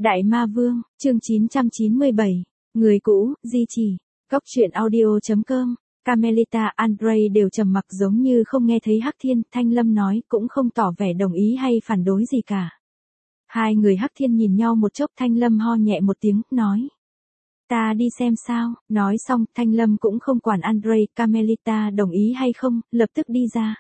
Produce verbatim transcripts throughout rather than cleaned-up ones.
Đại Ma Vương, chương chín trăm chín mươi bảy, người cũ, di chỉ, Cốc truyện audio chấm com, Carmelita, Andrei đều trầm mặc giống như không nghe thấy Hắc Thiên, Thanh Lâm nói cũng không tỏ vẻ đồng ý hay phản đối gì cả. Hai người Hắc Thiên nhìn nhau một chốc, Thanh Lâm ho nhẹ một tiếng, nói. Ta đi xem sao, nói xong, Thanh Lâm cũng không quản Andrei, Carmelita đồng ý hay không, lập tức đi ra.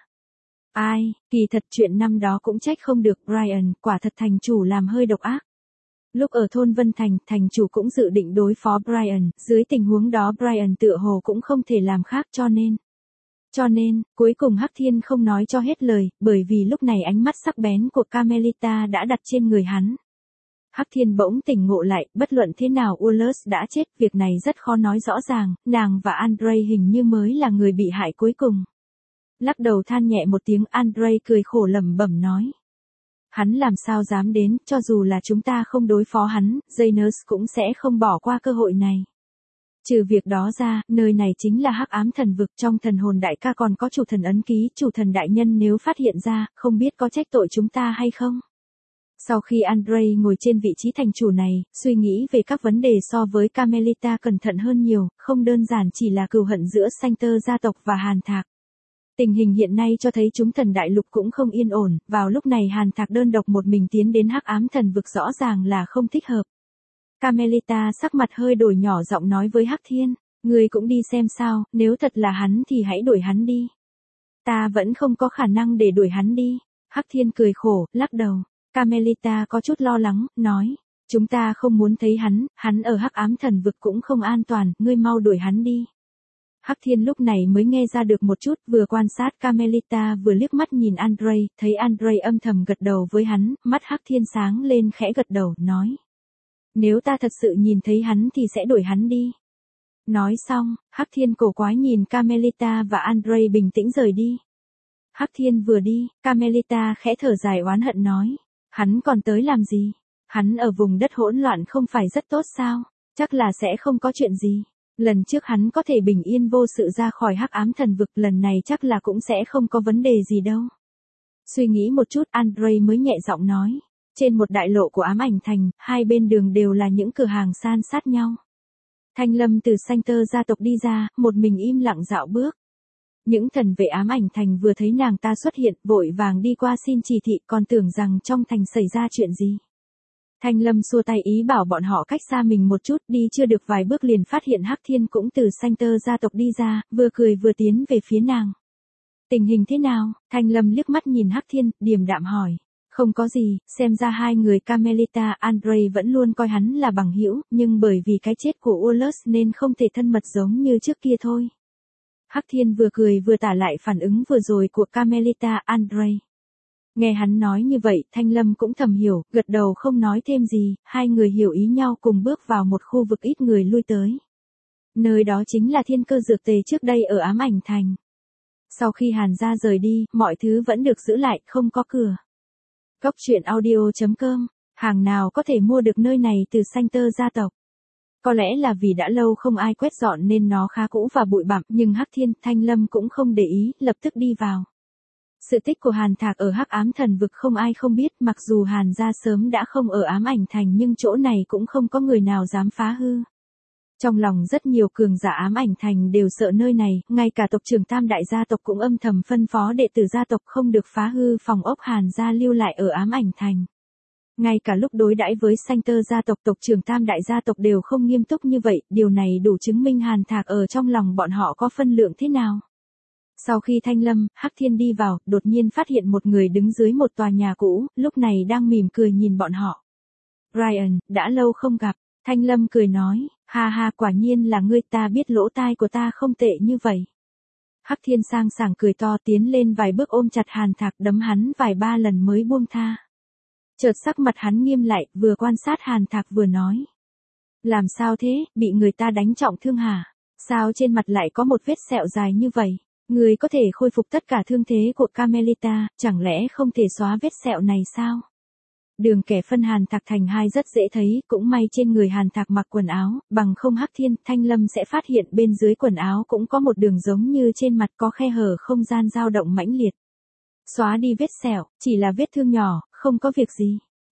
Ai, kỳ thật chuyện năm đó cũng trách không được, Brian, quả thật thành chủ làm hơi độc ác. Lúc ở thôn Vân Thành, thành chủ cũng dự định đối phó Brian, dưới tình huống đó Brian tựa hồ cũng không thể làm khác cho nên. Cho nên, cuối cùng Hắc Thiên không nói cho hết lời, bởi vì lúc này ánh mắt sắc bén của Carmelita đã đặt trên người hắn. Hắc Thiên bỗng tỉnh ngộ lại, bất luận thế nào Ullus đã chết, việc này rất khó nói rõ ràng, nàng và Andrei hình như mới là người bị hại cuối cùng. Lắc đầu than nhẹ một tiếng, Andrei cười khổ lẩm bẩm nói. Hắn làm sao dám đến, cho dù là chúng ta không đối phó hắn, Janus cũng sẽ không bỏ qua cơ hội này. Trừ việc đó ra, nơi này chính là Hắc Ám Thần Vực, trong thần hồn đại ca còn có chủ thần ấn ký, chủ thần đại nhân nếu phát hiện ra, không biết có trách tội chúng ta hay không. Sau khi Andrei ngồi trên vị trí thành chủ này, suy nghĩ về các vấn đề so với Carmelita cẩn thận hơn nhiều, không đơn giản chỉ là cừu hận giữa Sanctor gia tộc và Hàn Thạc. Tình hình hiện nay cho thấy chúng thần đại lục cũng không yên ổn, vào lúc này Hàn Thạc đơn độc một mình tiến đến Hắc Ám Thần Vực rõ ràng là không thích hợp. Carmelita sắc mặt hơi đổi, nhỏ giọng nói với Hắc Thiên, người cũng đi xem sao, nếu thật là hắn thì hãy đuổi hắn đi. Ta vẫn không có khả năng để đuổi hắn đi. Hắc Thiên cười khổ, lắc đầu. Carmelita có chút lo lắng, nói, chúng ta không muốn thấy hắn, hắn ở Hắc Ám Thần Vực cũng không an toàn, ngươi mau đuổi hắn đi. Hắc Thiên lúc này mới nghe ra được một chút, vừa quan sát Carmelita vừa liếc mắt nhìn Andrei, thấy Andrei âm thầm gật đầu với hắn, mắt Hắc Thiên sáng lên khẽ gật đầu, nói. Nếu ta thật sự nhìn thấy hắn thì sẽ đuổi hắn đi. Nói xong, Hắc Thiên cổ quái nhìn Carmelita và Andrei bình tĩnh rời đi. Hắc Thiên vừa đi, Carmelita khẽ thở dài oán hận nói. Hắn còn tới làm gì? Hắn ở vùng đất hỗn loạn không phải rất tốt sao? Chắc là sẽ không có chuyện gì. Lần trước hắn có thể bình yên vô sự ra khỏi Hắc Ám Thần Vực, lần này chắc là cũng sẽ không có vấn đề gì đâu. Suy nghĩ một chút, Andrei mới nhẹ giọng nói. Trên một đại lộ của Ám Ảnh Thành, hai bên đường đều là những cửa hàng san sát nhau. Thanh Lâm từ Sanctor gia tộc đi ra, một mình im lặng dạo bước. Những thần vệ Ám Ảnh Thành vừa thấy nàng ta xuất hiện, vội vàng đi qua xin chỉ thị, còn tưởng rằng trong thành xảy ra chuyện gì. Thanh Lâm xua tay ý bảo bọn họ cách xa mình một chút, đi chưa được vài bước liền phát hiện Hắc Thiên cũng từ Sanctor gia tộc đi ra, vừa cười vừa tiến về phía nàng. Tình hình thế nào? Thanh Lâm liếc mắt nhìn Hắc Thiên, điềm đạm hỏi. Không có gì, xem ra hai người Carmelita, Andrei vẫn luôn coi hắn là bằng hữu, nhưng bởi vì cái chết của Ullus nên không thể thân mật giống như trước kia thôi. Hắc Thiên vừa cười vừa tả lại phản ứng vừa rồi của Carmelita, Andrei. Nghe hắn nói như vậy, Thanh Lâm cũng thầm hiểu, gật đầu không nói thêm gì, hai người hiểu ý nhau cùng bước vào một khu vực ít người lui tới. Nơi đó chính là thiên cơ dược tề trước đây ở Ám Ảnh Thành. Sau khi Hàn gia rời đi, mọi thứ vẫn được giữ lại, không có cửa. Cốc truyện audio chấm com, hàng nào có thể mua được nơi này từ Sanctor gia tộc. Có lẽ là vì đã lâu không ai quét dọn nên nó khá cũ và bụi bặm, nhưng Hắc Thiên, Thanh Lâm cũng không để ý, lập tức đi vào. Sự tích của Hàn Thạc ở Hắc Ám Thần Vực không ai không biết, mặc dù Hàn gia sớm đã không ở Ám Ảnh Thành nhưng chỗ này cũng không có người nào dám phá hư. Trong lòng rất nhiều cường giả Ám Ảnh Thành đều sợ nơi này, ngay cả tộc trưởng Tam Đại gia tộc cũng âm thầm phân phó đệ tử gia tộc không được phá hư phòng ốc Hàn gia lưu lại ở Ám Ảnh Thành. Ngay cả lúc đối đãi với Sanctor gia tộc, tộc trưởng Tam Đại gia tộc đều không nghiêm túc như vậy, điều này đủ chứng minh Hàn Thạc ở trong lòng bọn họ có phân lượng thế nào. Sau khi Thanh Lâm, Hắc Thiên đi vào, đột nhiên phát hiện một người đứng dưới một tòa nhà cũ, lúc này đang mỉm cười nhìn bọn họ. Brian, đã lâu không gặp. Thanh Lâm cười nói, ha ha, quả nhiên là ngươi, ta biết lỗ tai của ta không tệ như vậy. Hắc Thiên sang sảng cười to, tiến lên vài bước ôm chặt Hàn Thạc, đấm hắn vài ba lần mới buông tha. Chợt sắc mặt hắn nghiêm lại, vừa quan sát Hàn Thạc vừa nói. Làm sao thế, bị người ta đánh trọng thương hả? Sao trên mặt lại có một vết sẹo dài như vậy? Người có thể khôi phục tất cả thương thế của Carmelita, chẳng lẽ không thể xóa vết sẹo này sao? Đường kẻ phân Hàn Thạc thành hai rất dễ thấy, cũng may trên người Hàn Thạc mặc quần áo, bằng không Hắc Thiên, Thanh Lâm sẽ phát hiện bên dưới quần áo cũng có một đường giống như trên mặt có khe hở không gian dao động mãnh liệt. Xóa đi vết sẹo, chỉ là vết thương nhỏ, không có việc gì.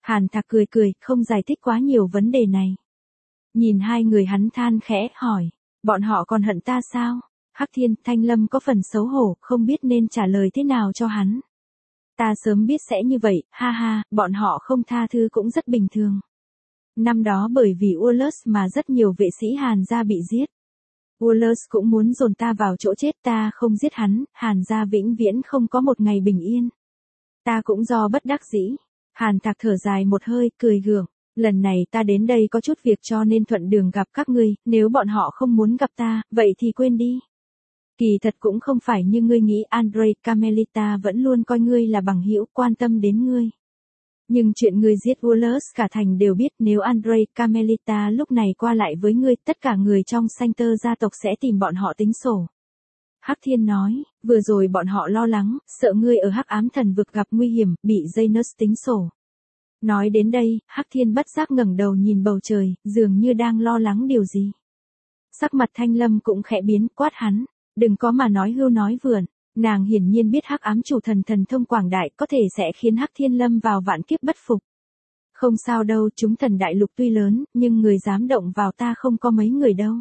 Hàn Thạc cười cười, không giải thích quá nhiều vấn đề này. Nhìn hai người hắn than khẽ, hỏi, bọn họ còn hận ta sao? Hắc Thiên, Thanh Lâm có phần xấu hổ, không biết nên trả lời thế nào cho hắn. Ta sớm biết sẽ như vậy, ha ha, bọn họ không tha thứ cũng rất bình thường. Năm đó bởi vì Ullus mà rất nhiều vệ sĩ Hàn gia bị giết. Ullus cũng muốn dồn ta vào chỗ chết, ta không giết hắn, Hàn gia vĩnh viễn không có một ngày bình yên. Ta cũng do bất đắc dĩ. Hàn Thạc thở dài một hơi, cười gượng. Lần này ta đến đây có chút việc cho nên thuận đường gặp các ngươi, nếu bọn họ không muốn gặp ta, vậy thì quên đi. Kỳ thật cũng không phải như ngươi nghĩ, Andrei, Carmelita vẫn luôn coi ngươi là bằng hữu, quan tâm đến ngươi. Nhưng chuyện ngươi giết Ullus cả thành đều biết, nếu Andrei, Carmelita lúc này qua lại với ngươi, tất cả người trong Sancter gia tộc sẽ tìm bọn họ tính sổ. Hắc Thiên nói, vừa rồi bọn họ lo lắng, sợ ngươi ở Hắc Ám Thần Vực gặp nguy hiểm, bị Janus tính sổ. Nói đến đây, Hắc Thiên bất giác ngẩng đầu nhìn bầu trời, dường như đang lo lắng điều gì. Sắc mặt Thanh Lâm cũng khẽ biến, quát hắn, đừng có mà nói hưu nói vượn. Nàng hiển nhiên biết Hắc Ám chủ thần thần thông quảng đại có thể sẽ khiến Hắc Thiên lâm vào vạn kiếp bất phục. Không sao đâu, chúng thần đại lục tuy lớn, nhưng người dám động vào ta không có mấy người đâu.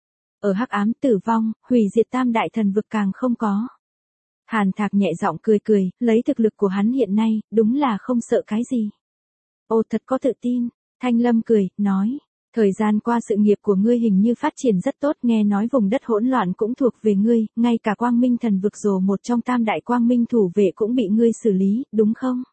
Ở Hắc Ám tử vong, hủy diệt tam đại thần vực càng không có. Hàn Thạc nhẹ giọng cười cười, lấy thực lực của hắn hiện nay, đúng là không sợ cái gì. Ô thật có tự tin, Thanh Lâm cười, nói, thời gian qua sự nghiệp của ngươi hình như phát triển rất tốt, nghe nói vùng đất hỗn loạn cũng thuộc về ngươi, ngay cả Quang Minh thần vực rồ một trong tam đại quang minh thủ vệ cũng bị ngươi xử lý, đúng không?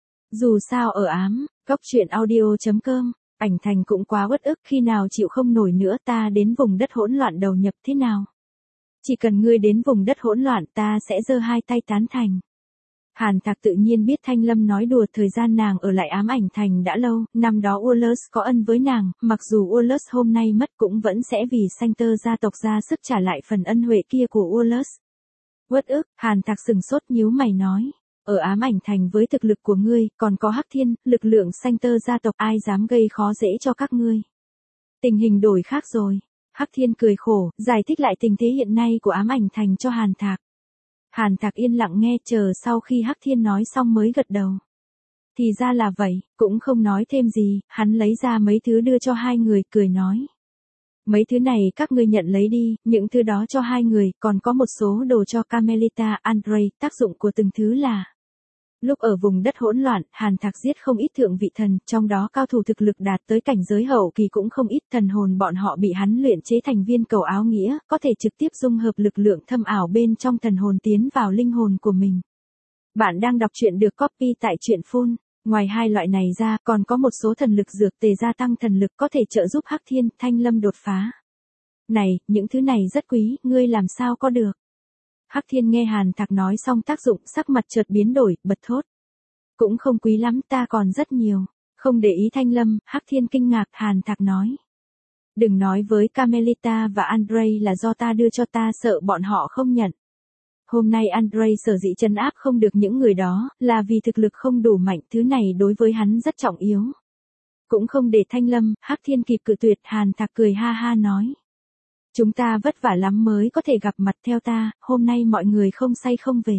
Dù sao ở ám, góc truyện audio chấm com, ảnh thành cũng quá uất ức, khi nào chịu không nổi nữa ta đến vùng đất hỗn loạn đầu nhập thế nào? Chỉ cần ngươi đến vùng đất hỗn loạn ta sẽ giơ hai tay tán thành. Hàn Thạc tự nhiên biết Thanh Lâm nói đùa, thời gian nàng ở lại ám ảnh thành đã lâu, năm đó Ullus có ân với nàng, mặc dù Ullus hôm nay mất cũng vẫn sẽ vì Sancter gia tộc ra sức trả lại phần ân huệ kia của Ullus. Uất ức, Hàn Thạc sừng sốt nhíu mày nói, ở ám ảnh thành với thực lực của ngươi, còn có Hắc Thiên, lực lượng Sancter gia tộc, ai dám gây khó dễ cho các ngươi. Tình hình đổi khác rồi. Hắc Thiên cười khổ, giải thích lại tình thế hiện nay của ám ảnh thành cho Hàn Thạc. Hàn Thạc yên lặng nghe, chờ sau khi Hắc Thiên nói xong mới gật đầu. Thì ra là vậy, cũng không nói thêm gì, hắn lấy ra mấy thứ đưa cho hai người, cười nói. Mấy thứ này các ngươi nhận lấy đi, những thứ đó cho hai người, còn có một số đồ cho Carmelita, Andrei, tác dụng của từng thứ là. Lúc ở vùng đất hỗn loạn, Hàn Thạc giết không ít thượng vị thần, trong đó cao thủ thực lực đạt tới cảnh giới hậu kỳ cũng không ít, thần hồn bọn họ bị hắn luyện chế thành viên cầu áo nghĩa, có thể trực tiếp dung hợp lực lượng thâm ảo bên trong thần hồn tiến vào linh hồn của mình. Bạn đang đọc truyện được copy tại truyện phun. Ngoài hai loại này ra, còn có một số thần lực dược tề gia tăng thần lực có thể trợ giúp Hắc Thiên, Thanh Lâm đột phá. Này, những thứ này rất quý, ngươi làm sao có được? Hắc Thiên nghe Hàn Thạc nói xong tác dụng, sắc mặt chợt biến đổi, bật thốt. Cũng không quý lắm, ta còn rất nhiều. Không để ý Thanh Lâm, Hắc Thiên kinh ngạc, Hàn Thạc nói. Đừng nói với Carmelita và Andrei là do ta đưa cho, ta sợ bọn họ không nhận. Hôm nay Andrei sở dĩ trấn áp không được những người đó, là vì thực lực không đủ mạnh, thứ này đối với hắn rất trọng yếu. Cũng không để Thanh Lâm, Hắc Thiên kịp cự tuyệt, Hàn Thạc cười ha ha nói. Chúng ta vất vả lắm mới có thể gặp mặt, theo ta, hôm nay mọi người không say không về.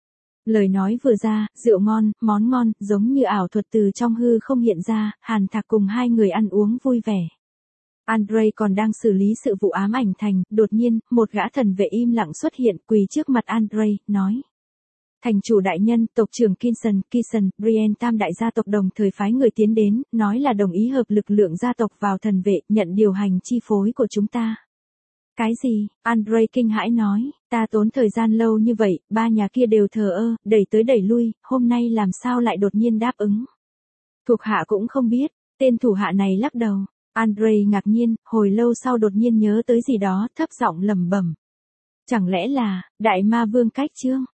Lời nói vừa ra, rượu ngon, món ngon, giống như ảo thuật từ trong hư không hiện ra, Hàn Thạc cùng hai người ăn uống vui vẻ. Andrei còn đang xử lý sự vụ ám ảnh thành, đột nhiên, một gã thần vệ im lặng xuất hiện, quỳ trước mặt Andrei, nói. Thành chủ đại nhân, tộc trưởng Kinson, Kinson, Brienne tam đại gia tộc đồng thời phái người tiến đến, nói là đồng ý hợp lực lượng gia tộc vào thần vệ, nhận điều hành chi phối của chúng ta. Cái gì? Andrei kinh hãi nói, ta tốn thời gian lâu như vậy, ba nhà kia đều thờ ơ, đẩy tới đẩy lui, hôm nay làm sao lại đột nhiên đáp ứng. Thuộc hạ cũng không biết, tên thủ hạ này lắc đầu. Andrei ngạc nhiên, hồi lâu sau đột nhiên nhớ tới gì đó, thấp giọng lẩm bẩm. Chẳng lẽ là, đại ma vương cách chương?